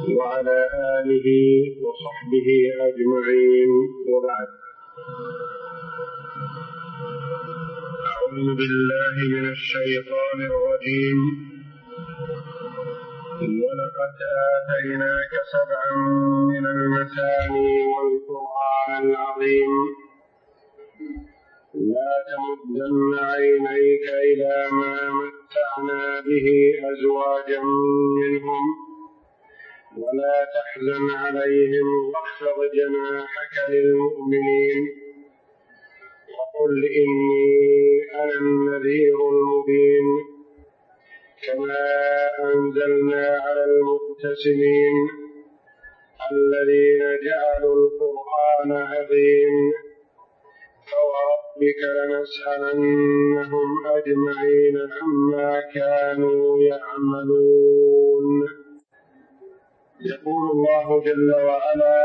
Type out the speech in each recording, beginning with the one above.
وعلى آله وصحبه أجمعين، وبعد. أعوذ بالله من الشيطان الرجيم. ولقد آتيناك 7 من المثاني والقرآن العظيم لا تمدن عينيك إلى ما متعنا به أزواجا منهم ولا تحزن عليهم واخفض جناحك للمؤمنين وقل إني أنا النذير المبين كما أنزلنا على المقتسمين الذين جعلوا القرآن عظيم فوربك لنسألنهم أجمعين عما كانوا يعملون. يقول الله جل وعلا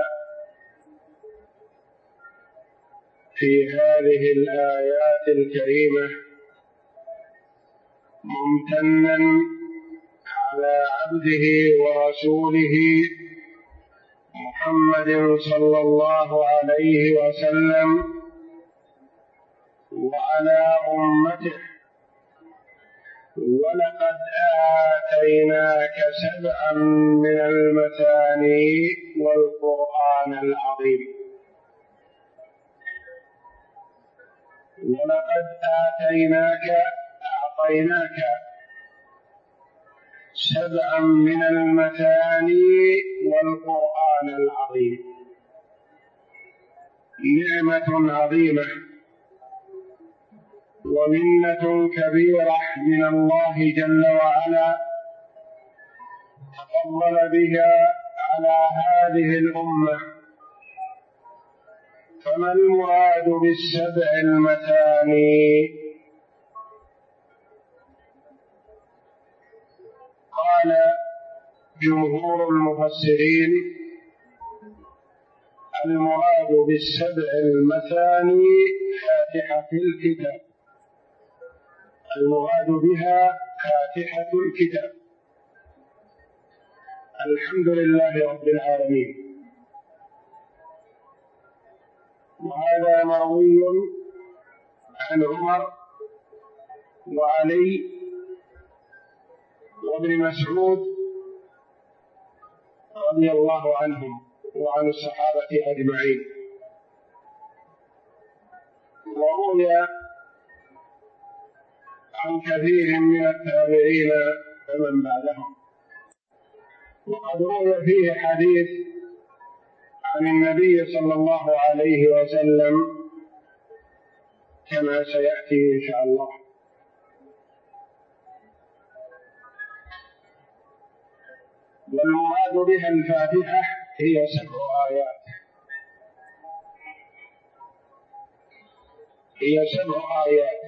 في هذه الآيات الكريمة ممتنا على عبده ورسوله محمد صلى الله عليه وسلم وعلى أمته: ولقد آتيناك 7 من المثاني والقرآن العظيم. ولقد أعطيناك 7 من المثاني والقرآن العظيم. نعمة عظيمة ومنة كبيرة من الله جل وعلا تفضل بها على هذه الأمة. فما المراد ب7 المثاني؟ قال جمهور المفسرين: المراد ب7 المثاني فاتحة الكتاب، المراد بها فاتحة الكتاب. الحمد لله رب العالمين. وهذا مروي عن عمر وعلي وابن مسعود رضي الله عنهم وعن الصحابة أجمعين، وروي عن كثير من التابعين ومن بعدهم. وقد روي فيه حديث عن النبي صلى الله عليه وسلم كما سيأتي إن شاء الله. والمراد بها الفاتحة هي 7 آيات، هي 7 آيات.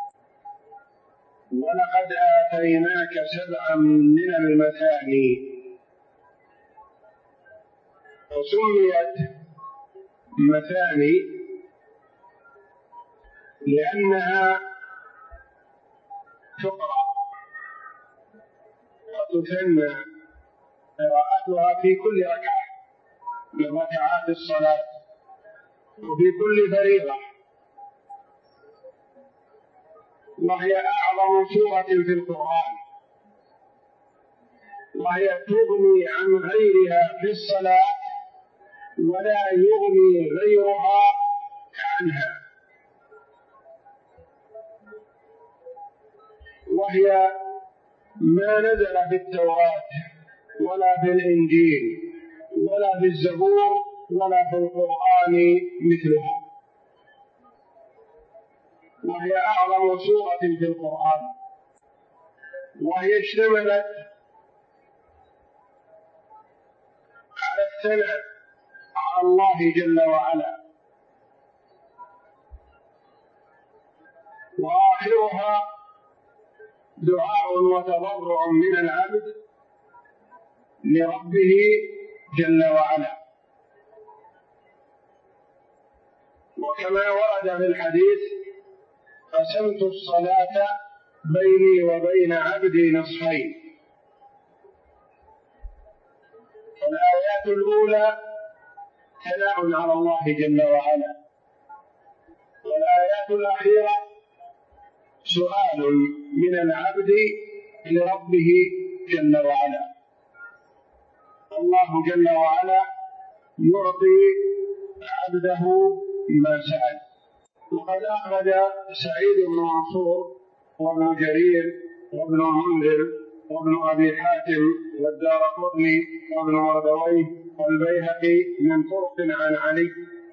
ولقد آتيناك 7 من المثاني، وسميت مثاني لأنها تقرأ وتثنى قراءتها في كل ركعة من ركعات الصلاة وفي كل فريضة، وهي أعظم سورة في القرآن، وهي تغني عن غيرها في الصلاة ولا يغني غيرها عنها. وهي ما نزل في التوراة ولا في الإنجيل ولا في الزبور ولا في القرآن مثلها، وهي أعظم سورة في القرآن، وهي اشتملت على الثناء على الله جل وعلا، وآخرها دعاء وتضرع من العبد لربه جل وعلا. وكما ورد في الحديث: قسمت الصلاة بيني وبين عبدي نصفين، الآية الأولى ثناء على الله جل وعلا، والآيات الأخيرة سؤال من العبد لربه جل وعلا. الله جل وعلا يعطي عبده ما سأل. وقد أخرج سعيد بن منصور وابن جرير وابن المنذر وابن أبي حاتم والدارقطني وابن مردويه والبيهقي من طرق عن علي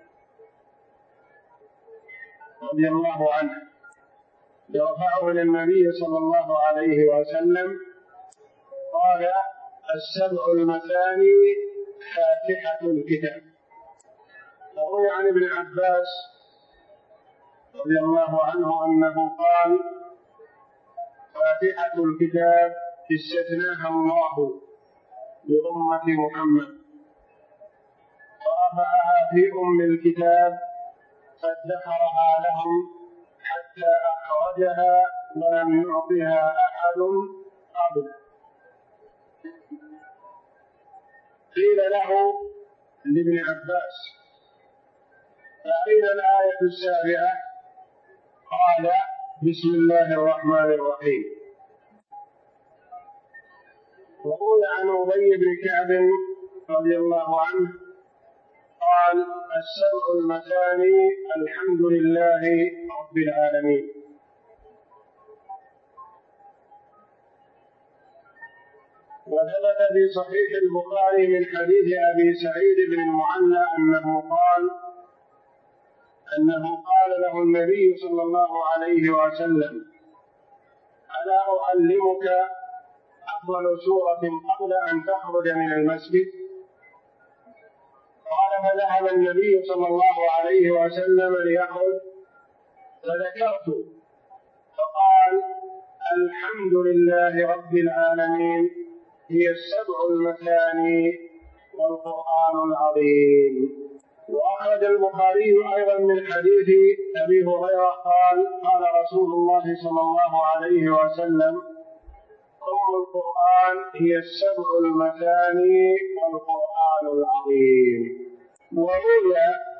رضي الله عنه يرفعه للنبي صلى الله عليه وسلم قال: السبع المثاني فاتحة الكتاب. وروي عن ابن عباس رضي الله عنه أنه قال: فاتحة الكتاب استثناها الله لأمة محمد ورفعها في أم الكتاب فادخرها لهم حتى أخرجها ولم يعطها أحد قبل. قيل له لابن عباس: فأين الآية السابعة؟ قال: بسم الله الرحمن الرحيم. وروي عن أبي بن كعب رضي الله عنه قال: السبع المثاني الحمد لله رب العالمين. وثبت في صحيح البخاري من حديث أبي سعيد بن المعلى أنه قال له النبي صلى الله عليه وسلم: ألا أعلمك أفضل سورة قبل أن تخرج من المسجد؟ قال: فذهب النبي صلى الله عليه وسلم ليخرج فذكرت فقال: الحمد لله رب العالمين هي السبع المثاني والقرآن العظيم. وأخرج البخاري أيضا من حديث أبي هريرة قال: قال رسول الله صلى الله عليه وسلم: أم القرآن هي السبع المثاني والقرآن العظيم. وروي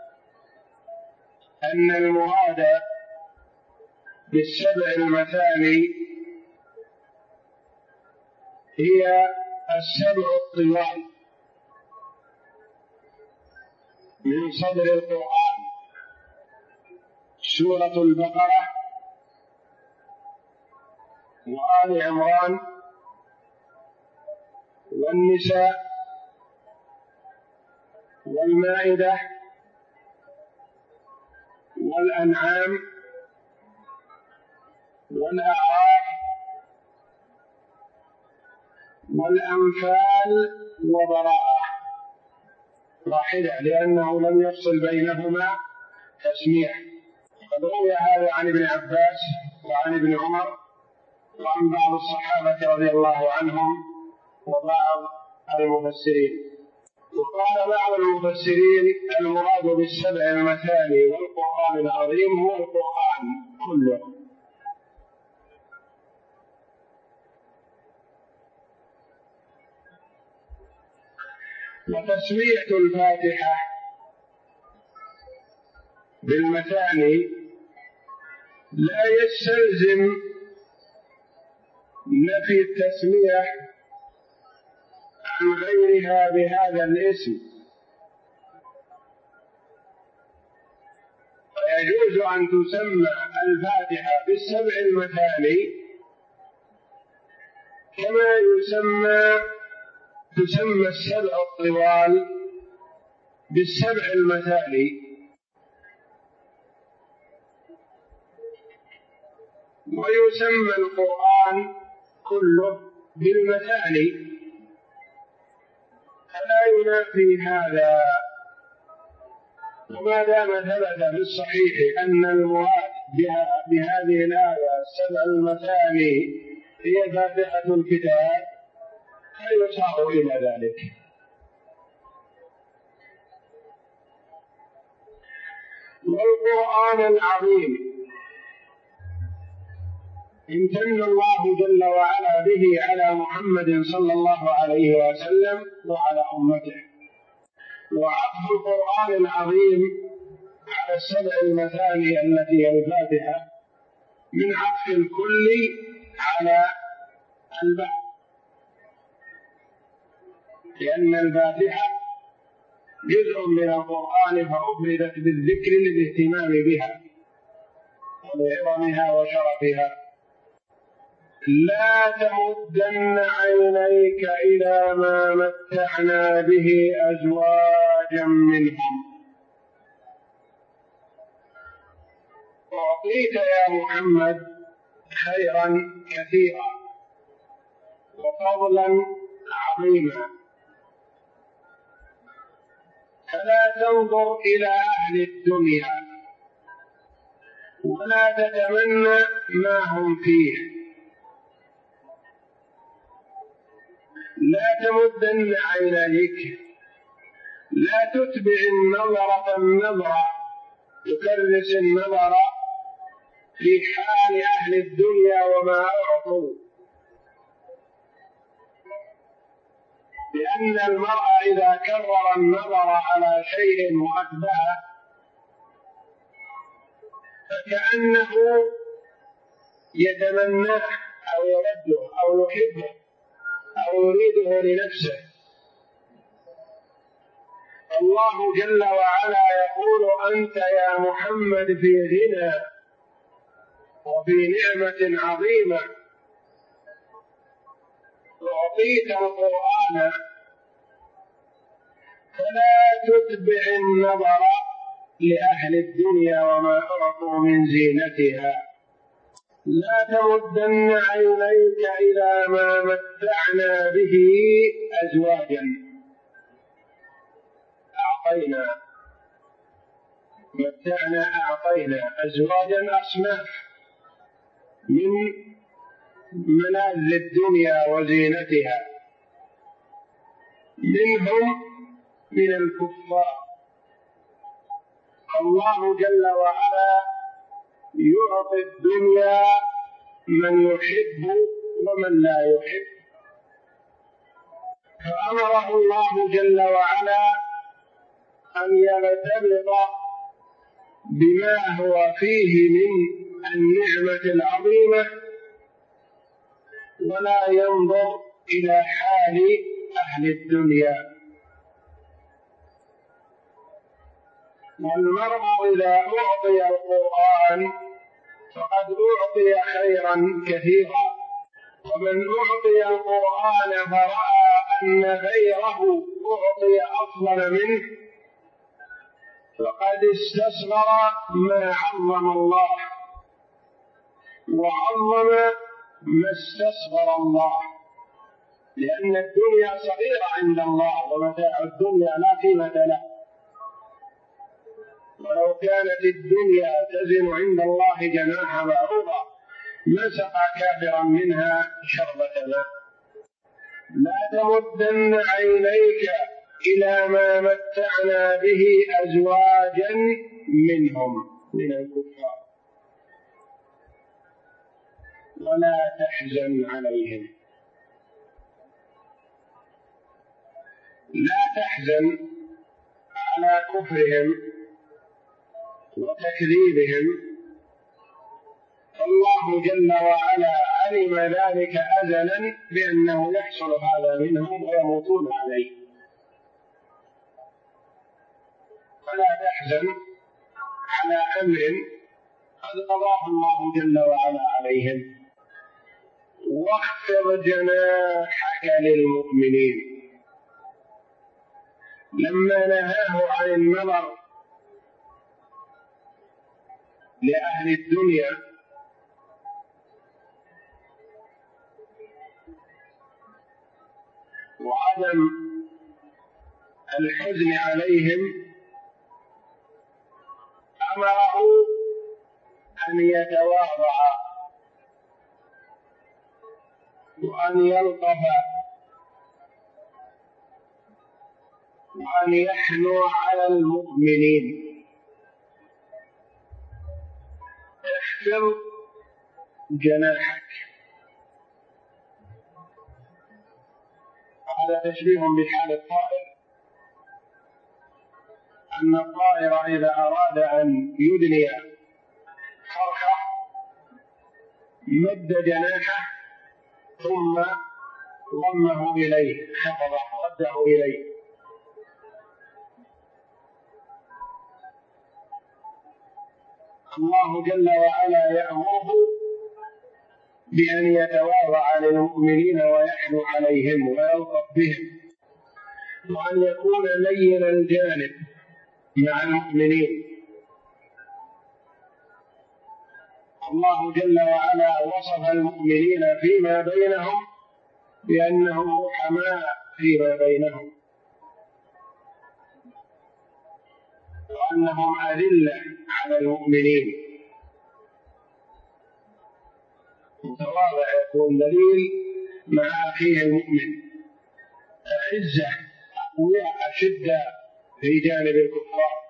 أن المراد بالسبع المثاني هي السبع الطوال من صدر القرآن: سورة البقرة وآل عمران والنساء والمائدة والأنعام والأعراف والأنفال وبراءة واحدة، لأنه لم يفصل بينهما تسمية. قد روي هذا عن ابن عباس وعن ابن عمر وعن بعض الصحابة رضي الله عنهم وبعض المفسرين. وقال بعض المفسرين: المراد بالسبع المثاني والقرآن العظيم هو القرآن كله. وتسمية الفاتحة بالمثاني لا يستلزم نفي التسمية عن غيرها بهذا الاسم، ويجوز أن تسمى الفاتحة بالسبع المثاني كما تسمى السبع الطوال بالسبع المثاني. ويسمى القرآن كله بالمثاني، فلا ينافي هذا. وما دام ثبت في الصحيح أن المراد بهذه الآية السبع المثاني هي فاتحة الكتاب فيصار إلى ذلك. والقرآن العظيم امتن الله جل وعلا به على محمد صلى الله عليه وسلم وعلى أمته، وعطف القرآن العظيم على السبع المثاني التي هي الفاتحة من عطف الكل على البعض، لأن الفاتحة جزء من القرآن فأفردت بالذكر للاهتمام بها ولعظمها وشرفها. لا تمدن عينيك إلى ما متعنا به أزواجا منهم. أعطيت يا محمد خيرا كثيرا وفضلا عظيما، فلا تنظر إلى أهل الدنيا ولا تتمنى ما هم فيه. لا تمدن عينيك، لا تتبع النظرة تكرس النظر في حال أهل الدنيا وما أعطوا، لأن المرء إذا كرر النظر على شيء وأتبعه فكأنه يتمناه أو يرده أو يحبه أو يريده لنفسه. الله جل وعلا يقول: أنت يا محمد في غنى وفي نعمة عظيمة، أعطيت القرآن فلا تتبع النظر لأهل الدنيا وما أعطوا من زينتها. لا تمدن عينيك إلى ما متعنا به أزواجا. أعطينا أزواجا أصناف من ملاذ الدنيا وزينتها، منهم من الكفار. الله جل وعلا يعطي الدنيا من يحب ومن لا يحب، فأمره الله جل وعلا أن يرتبط بما هو فيه من النعمة العظيمة ولا ينظر إلى حال أهل الدنيا. والمرء إذا أعطي القرآن فقد أعطي خيرا كثيرا، ومن أعطي القرآن فرأى أن غيره أعطي أفضل منه فقد استصغر ما عظم الله وعظم ما استصغر الله، لأن الدنيا صغيرة عند الله ومتاع الدنيا لا قيمة له، ولو كانت الدنيا تزن عند الله جناح بعوضة ما سقى كافرا منها شربة ماء. لا تمدن عينيك إلى ما متعنا به أزواجا منهم من الكفار ولا تحزن عليهم. لا تحزن على كفرهم وتكذيبهم، الله جل وعلا علم ذلك أزلا بأنه يحصل هذا منهم ويموتون عليه، فلا تحزن على أمر قد قضاه الله جل وعلا عليهم، واخفض جناحك للمؤمنين. لما نهاه عن النظر لأهل الدنيا وعدم الحزن عليهم أمره أن يتواضع وأن يلطف وأن يحنو على المؤمنين. اخفض جناحك، هذا تشبيه بحال الطائر أن الطائر إذا أراد أن يدني فرخة مد جناحه ثم ضمه إليه، حفظه رده إليه. الله جل وعلا يأمره بأن يتواضع للمؤمنين ويحنو عليهم ويلطف بهم، وأن يكون لين الجانب مع المؤمنين. الله جل وعلا وصف المؤمنين فيما بينهم بأنهم رحماء فيما بينهم، وأنهم أذلة على المؤمنين. متواضع يكون ذليل مع أخيه المؤمن، أعزة أقوياء أشداء في جانب الكفار.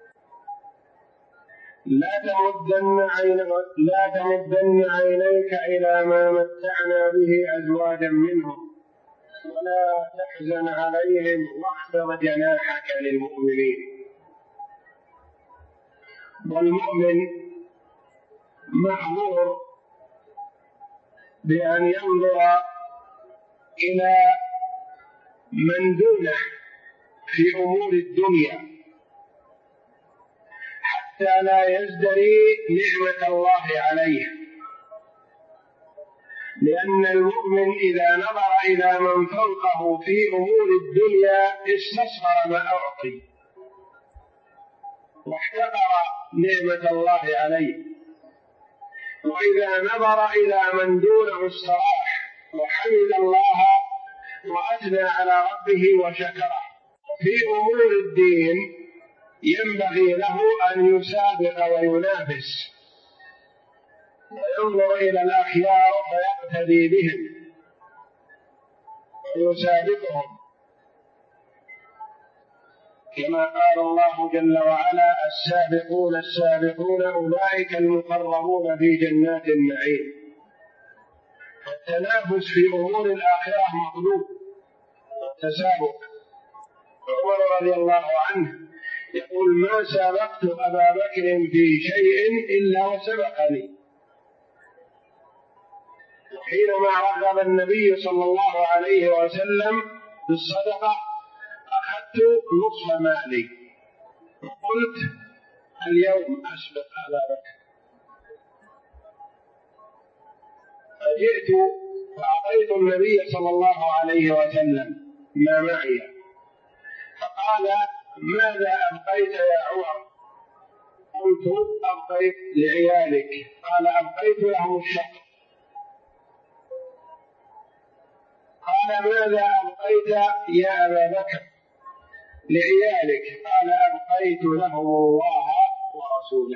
لا تمدن عينيك إلى ما متعنا به أزواجا منهم ولا تحزن عليهم واخفض جناحك للمؤمنين. والمؤمن محظور بأن ينظر إلى من دونه في أمور الدنيا حتى لا يزدري نعمة الله عليه، لأن المؤمن إذا نظر إلى من فوقه في أمور الدنيا استصغر ما أعطي واحتقر نعمة الله عليه، وإذا نظر إلى من دونه استراح وحمد الله وأثنى على ربه وشكره. في أمور الدين ينبغي له أن يسابق وينافس وينظر إلى الأخيار فيقتدي بهم ويسابقهم، كما قال الله جل وعلا: السابقون السابقون أولئك المقربون في جنات النعيم. التنافس في أمور الآخرة مطلوب والتسابق. عمر رضي الله عنه يقول: ما سابقت أبا بكر في شيء إلا وسبقني. حينما رغب النبي صلى الله عليه وسلم بالصدقة أخذت نصف مالي وقلت: اليوم أسبق أبا بكر. فجئت فأعطيت النبي صلى الله عليه وسلم ما معي، فقال: ماذا أبقيت يا عمر؟ قلت: أبقيت لعيالك. قال: أبقيت لهم الشطر. قال: ماذا أبقيت يا أبا بكر لعيالك؟ قال: أبقيت لهم الله ورسوله.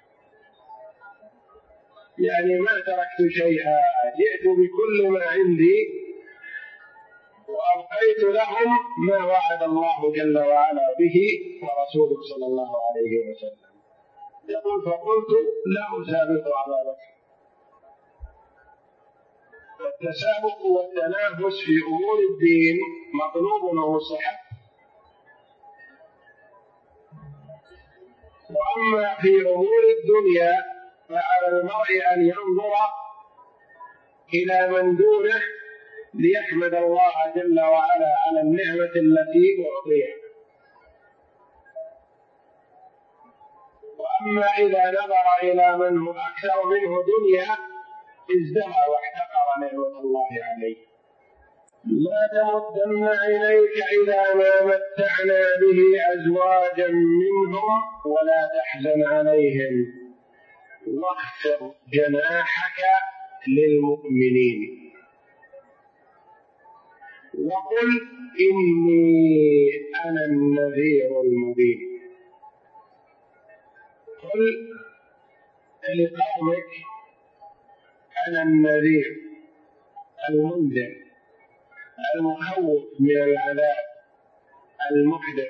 يعني ما تركت شيئا، جئت بكل ما عندي وأبقيت لهم ما وعد الله جل وعلا به ورسوله صلى الله عليه وسلم. يقول: فقلت: لا أسابق أبا بكر. التسابق والتنافس في أمور الدين مطلوب ومستحب. وأما في أمور الدنيا فعلى المرء أن ينظر إلى من دونه ليحمد الله جل وعلا على النعمة التي أعطيها. وأما إذا نظر إلى من هو أكثر منه دنيا ازدهى واحتقر نعمة الله عليه. لا تمدن عينيك إلى ما متعنا به أزواجا منهم ولا تحزن عليهم واخفض جناحك للمؤمنين وقل إني أنا النذير المبين. قل لقومك: أنا النذير المنذر المخوف من العذاب المحدث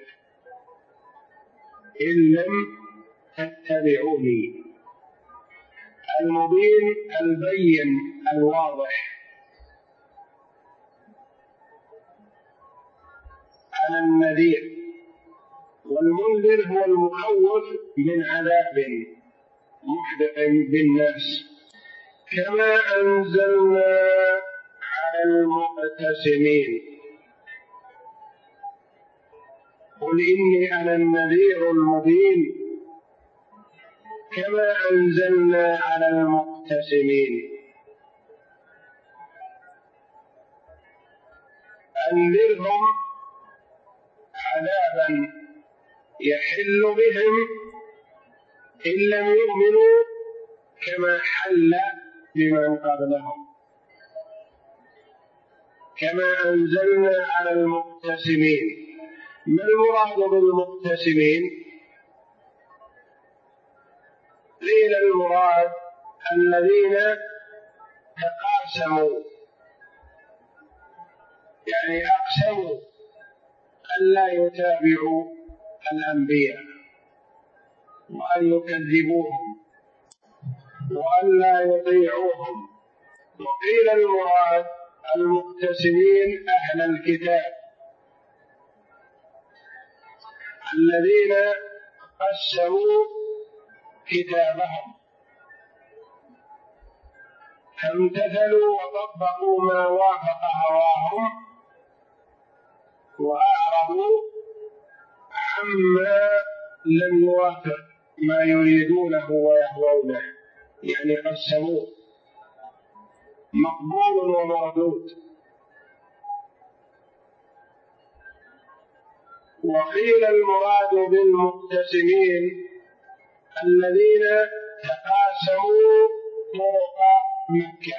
إن لم تتبعوني. المبين البين الواضح. أنا النذير والمنذر هو المخوف من عذاب محدق بالناس. كما أنزلنا على المقتسمين قل إني أنا النذير المبين كما أنزلنا على المقتسمين. أنذرهم عذابا يحل بهم إن لم يؤمنوا كما حل بمن قبلهم. كما أنزلنا على المقتسمين. ما المراد بالمقتسمين؟ قيل المراد الذين تقاسموا، يعني أقسموا ألا يتابعوا الأنبياء وأن يكذبوهم وأن لا يطيعوهم. وقيل المراد المقتسمين أهل الكتاب الذين قسموا كتابهم فامتثلوا وطبقوا ما وافق هواهم وأعرضوا عما لم يوافق ما يريدونه ويهوونه، يعني قسموه مقبول ومردود. وقيل المراد بالمقتسمين الذين تقاسموا طرق مكة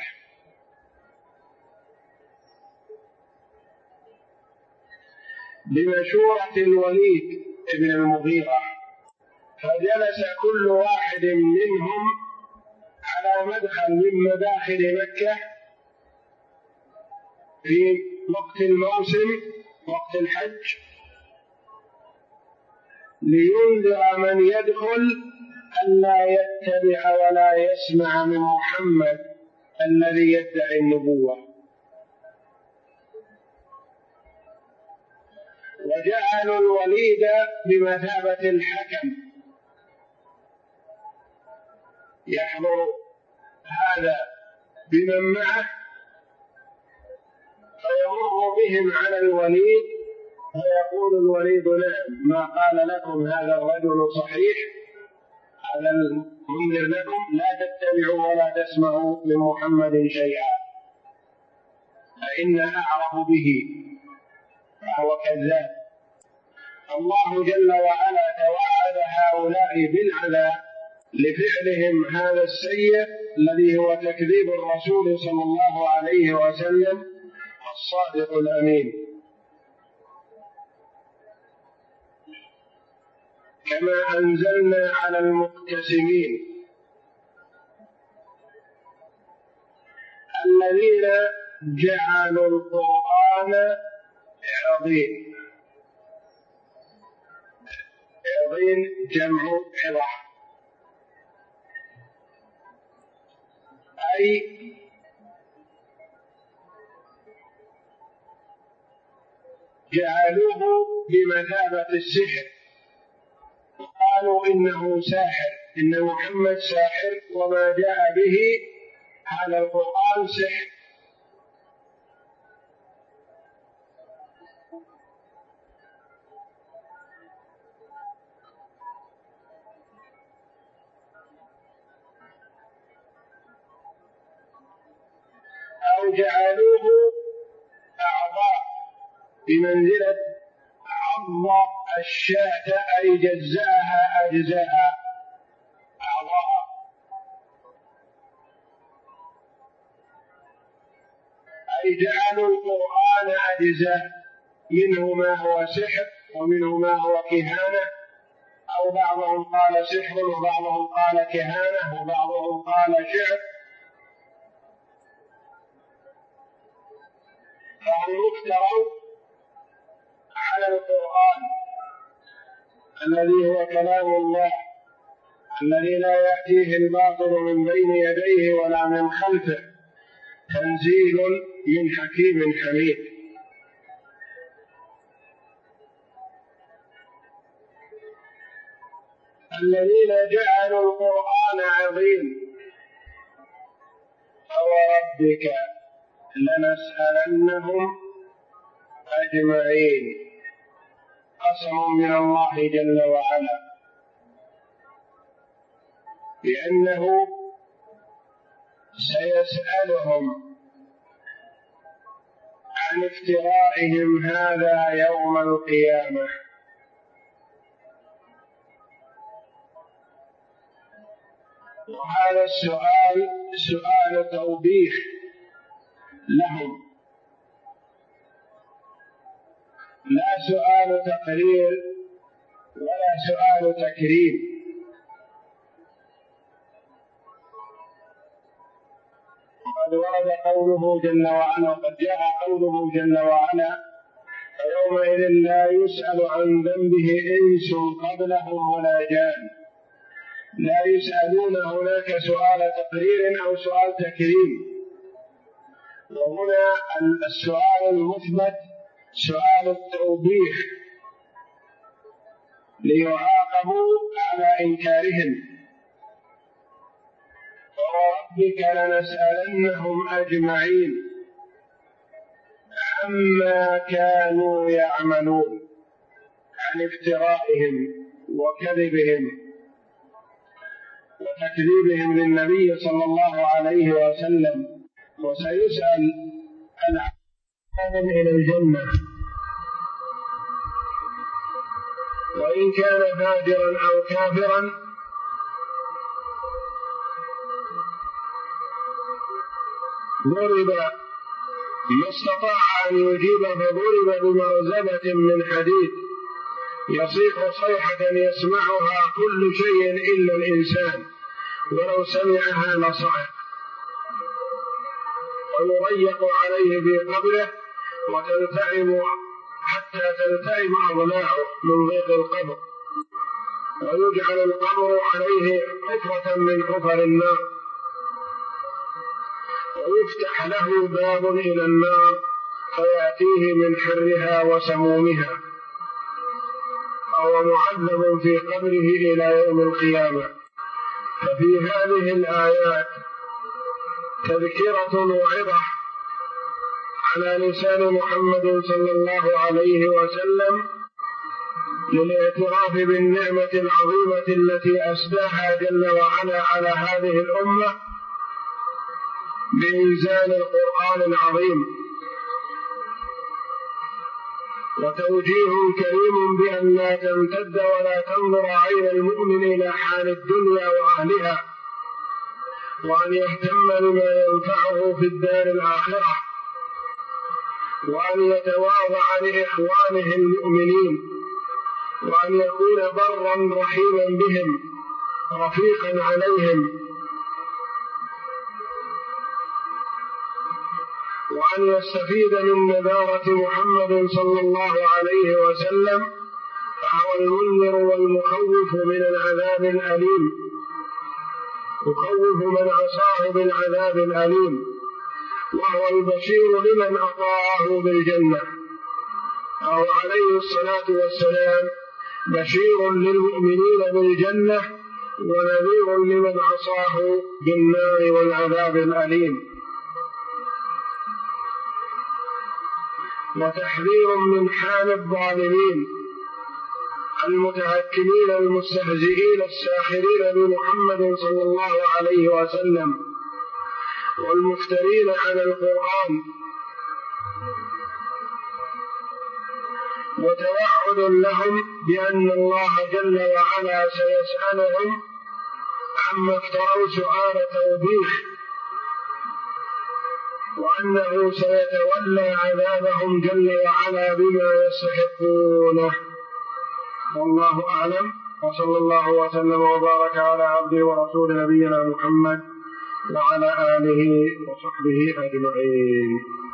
بمشورة الوليد بن المغيرة، فجلس كل واحد منهم على مدخل من مداخل مكة في وقت الموسم وقت الحج لينذر من يدخل ألا يتبع ولا يسمع من محمد الذي يدعي النبوة. وجعلوا الوليد بمثابة الحكم يحضر هذا بمن معه فيمر بهم على الوليد فيقول الوليد نعم ما قال لكم هذا الرجل صحيح، هذا المنذر لكم، لا تتبعوا ولا تسمعوا من محمد شيئا فإن أعرف به فهو كذاب. الله جل وعلا توعد هؤلاء بالعذاب لفعلهم هذا السيء الذي هو تكذيب الرسول صلى الله عليه وسلم الصادق الأمين. كما أنزلنا على المقتسمين الذين جعلوا القرآن عظيم. عظيم جمع عظة، أي جعلوه بمثابة السحر، قالوا إنه ساحر، إن محمد ساحر وما جاء به هذا القرآن سحر. أو جعلوه أعضاء بمنزلة عض الشاة أي جزأها أجزاء أعضاء، أي جعلوا القرآن أجزاء، منه ما هو سحر ومنه ما هو كهانة، أو بعضهم قال سحر وبعضهم قال كهانة وبعضهم قال شعر، فهم افتروا على القرآن الذي هو كلام الله الذي لا يأتيه الباطل من بين يديه ولا من خلفه، تنزيل من حكيم حميد. الذين جعلوا القرآن عظيم فوربك لنسألنهم أجمعين. قسم من الله جل وعلا، لأنه سيسألهم عن افترائهم هذا يوم القيامة. وهذا السؤال سؤال توبيخ لهم، لا سؤال تقرير ولا سؤال تكريم. وقد ورد قوله جل وعلا، وقد جاء قوله جل وعلا: فيومئذ لا يسأل عن ذنبه إنس قبلهم ولا جان. لا يسألون هناك سؤال تقرير أو سؤال تكريم، وهنا السؤال المثبت سؤال التوبيخ ليعاقبوا على إنكارهم. وربك لنسألنهم أجمعين عما كانوا يعملون، عن افترائهم وكذبهم وتكذيبهم للنبي صلى الله عليه وسلم. وسيسأل عن عذاب إلى الجنة، وإن كان فاجرا أو كافرا ضرب ما استطاع أن يجيب، فضرب بمرزبة من حديد يصيح صيحة يسمعها كل شيء إلا الإنسان، ولو سمعها لصعق، ويضيق عليه في قبره وتلتئم حتى تلتئم أضلاعه من ضيق القبر، ويجعل القبر عليه حفرة من حفر النار، ويفتح له باب إلى النار فيأتيه من حرها وسمومها، وهو معذب في قبره إلى يوم القيامة. ففي هذه الآيات تذكرة وعظة على لسان محمد صلى الله عليه وسلم للاعتراف بالنعمة العظيمة التي أسداها جل وعلا على هذه الأمة بإنزال القرآن العظيم، وتوجيه كريم بأن لا تمتد ولا تنظر عين المؤمن إلى حال الدنيا وأهلها، وأن يهتم بما ينفعه في الدار الآخرة، وأن يتواضع لإخوانه المؤمنين، وأن يكون برا رحيما بهم رفيقا عليهم، وأن يستفيد من نذارة محمد صلى الله عليه وسلم، فهو المنذر والمخوف من العذاب الأليم، يخوف من عصاه بالعذاب الأليم، وهو البشير لمن أطاعه بالجنة، أو عليه الصلاة والسلام بشير للمؤمنين بالجنة ونذير لمن عصاه بالنار والعذاب الأليم، وتحذير من حال الظالمين المتهكمين المستهزئين الساخرين بمحمد صلى الله عليه وسلم والمفترين على القرآن، وتوعد لهم بأن الله جل وعلا سيسألهم عما افتروا سؤال توبيخ، وأنه سيتولى عذابهم جل وعلا بما يستحقونه. والله أعلم، وصلى الله وسلم وبارك على عبده ورسول نبينا محمد وعلى آله وصحبه أجمعين.